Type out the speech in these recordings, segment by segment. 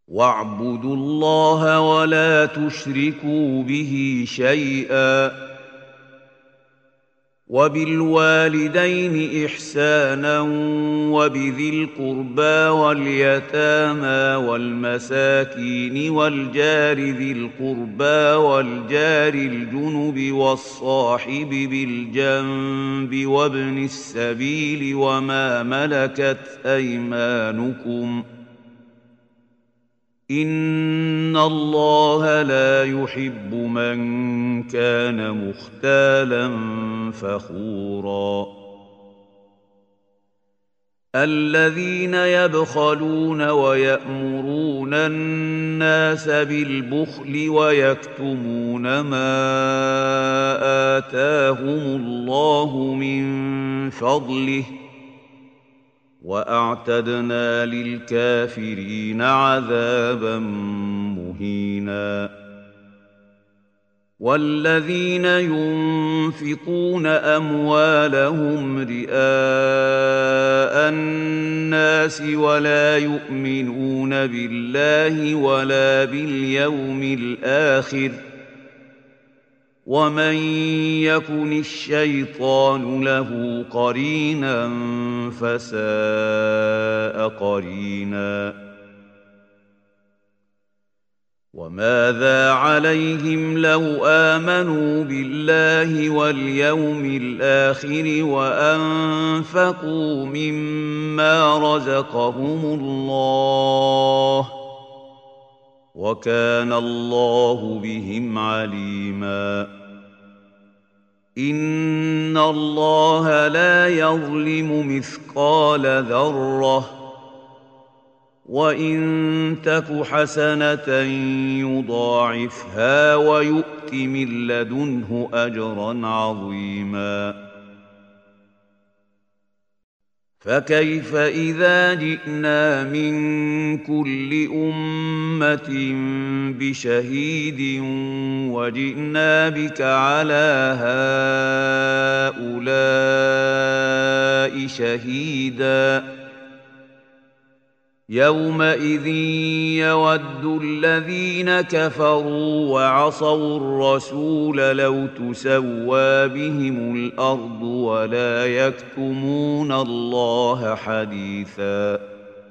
واعبدوا الله ولا تشركوا به شيئا وبالوالدين إحسانا وبذي القربى واليتامى والمساكين والجار ذي القربى والجار الجنب والصاحب بالجنب وابن السبيل وما ملكت أيمانكم إن الله لا يحب من كان مختالا فخورا الذين يبخلون ويأمرون الناس بالبخل ويكتمون ما آتاهم الله من فضله وأعتدنا للكافرين عذابا مهينا والذين ينفقون أموالهم رئاء الناس ولا يؤمنون بالله ولا باليوم الآخر ومن يكن الشيطان له قرينا فساء قرينا وماذا عليهم لو آمنوا بالله واليوم الآخر وأنفقوا مما رزقهم الله وكان الله بهم عليما إن الله لا يظلم مثقال ذرة وإن تك حسنة يضاعفها ويؤت من لدنه أجرا عظيما فكيف إذا جئنا من كل أمة بشهيد وجئنا بك على هؤلاء شهيدا يومئذ يود الذين كفروا وعصوا الرسول لو تسوى بهم الأرض ولا يكتمون الله حديثا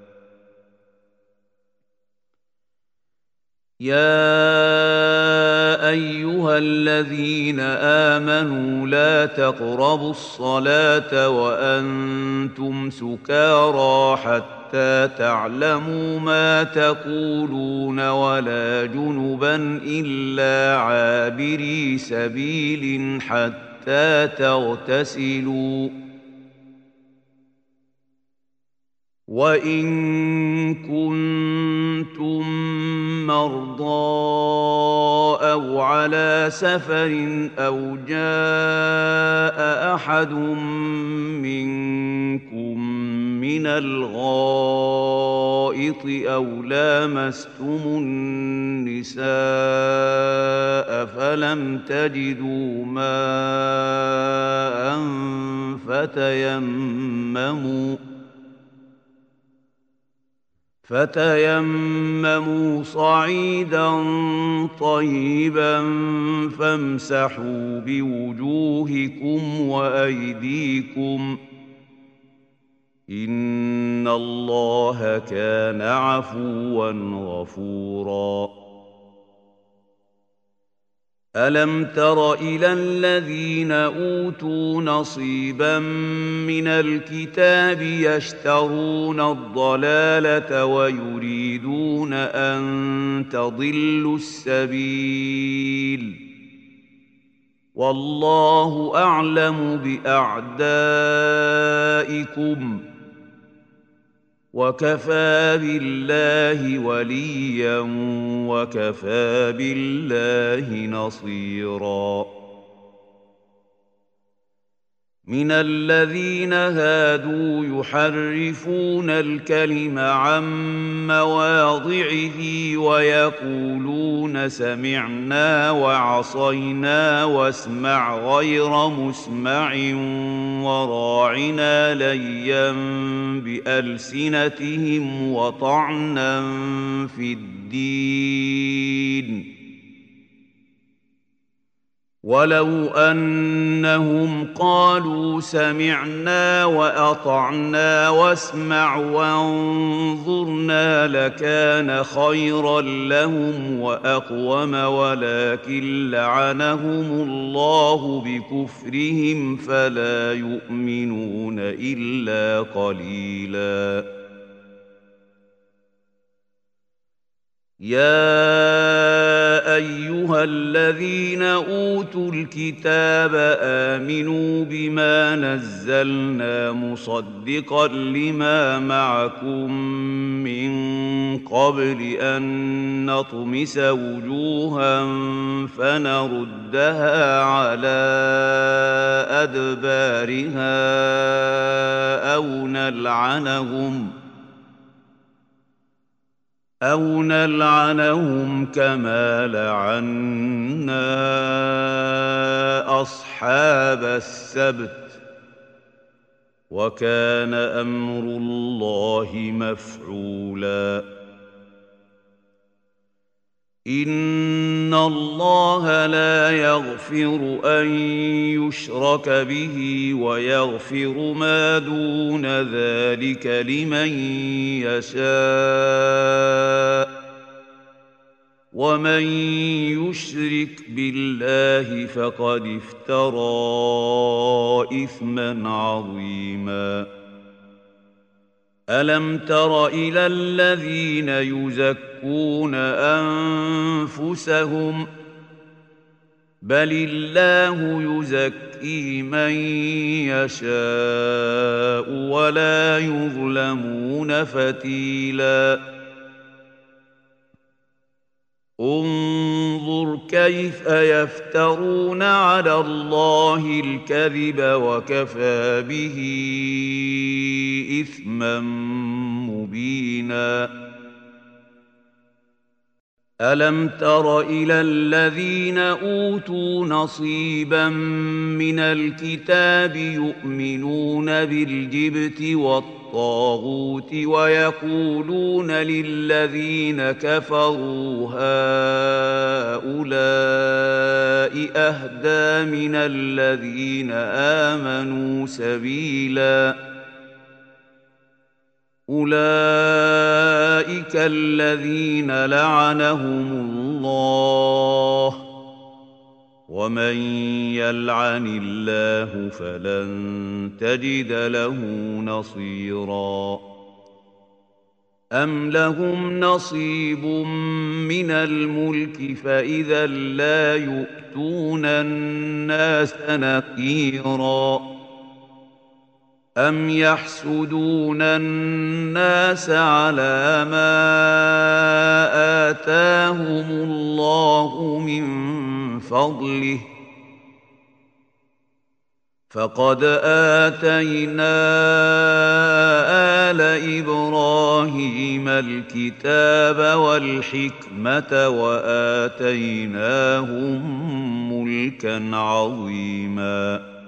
يا أيها الذين آمنوا لا تقربوا الصلاة وأنتم سكارى حتى تعلموا ما تقولون ولا جنبا إلا عابري سبيل حتى تغتسلوا وإن كنتم مرضى أو على سفر أو جاء أحد منكم من الغائط أو لامستم النساء فلم تجدوا ماء فتيمموا صعيدا طيبا فامسحوا بوجوهكم وأيديكم إن الله كان عفوا غفورا ألم تر إلى الذين أوتوا نصيبا من الكتاب يشترون الضلالة ويريدون أن تضلوا السبيل والله أعلم بأعدائكم وكفى بالله وليا وكفى بالله نصيرا من الذين هادوا يحرفون الكلم عن مواضعه ويقولون سمعنا وعصينا واسمع غير مسمع وراعنا ليا بألسنتهم وطعنا في الدين ولو أنهم قالوا سمعنا وأطعنا واسمع وانظرنا لكان خيرا لهم وأقوم ولكن لعنهم الله بكفرهم فلا يؤمنون إلا قليلاً يا أيها الذين أوتوا الكتاب آمنوا بما نزلنا مصدقا لما معكم من قبل أن نطمس وجوها فنردها على أدبارها أو نلعنهم كما لعنا أصحاب السبت وكان أمر الله مفعولا إن الله لا يغفر أن يشرك به ويغفر ما دون ذلك لمن يشاء ومن يشرك بالله فقد افترى إثما عظيما ألم تر إلى الذين يزكون أنفسهم بل الله يزكي من يشاء ولا يظلمون فتيلا انظر كيف يفترون على الله الكذب وكفى به إثما مبينا ألم تر إلى الذين أوتوا نصيبا من الكتاب يؤمنون بالجبت والطاغوت ويقولون للذين كفروا هؤلاء أهدى من الذين آمنوا سبيلا أولئك الذين لعنهم الله ومن يلعن الله فلن تجد له نصيرا أم لهم نصيب من الملك فإذا لا يؤتون الناس نقيرا أم يحسدون الناس على ما آتاهم الله من فضله فقد آتينا آل إبراهيم الكتاب والحكمة وآتيناهم ملكا عظيما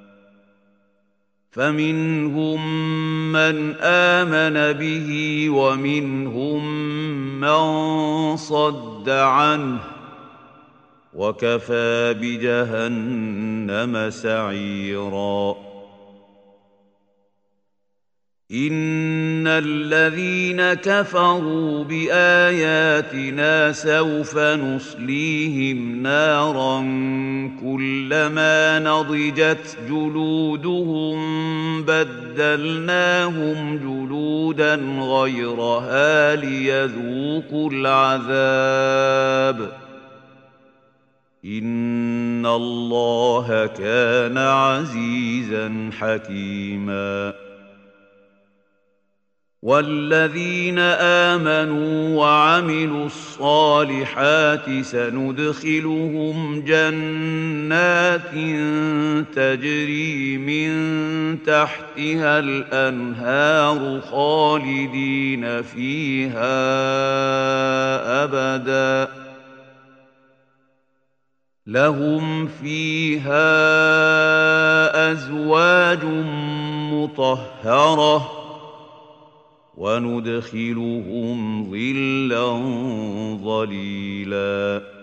فمنهم من آمن به ومنهم من صد عنه وكفى بجهنم سعيرا إن الذين كفروا بآياتنا سوف نصليهم نارا كلما نضجت جلودهم بدلناهم جلودا غيرها ليذوقوا العذاب إن الله كان عزيزا حكيما والذين آمنوا وعملوا الصالحات سندخلهم جنات تجري من تحتها الأنهار خالدين فيها أبدا لهم فيها أزواج مطهرة وندخلهم ظلا ظليلا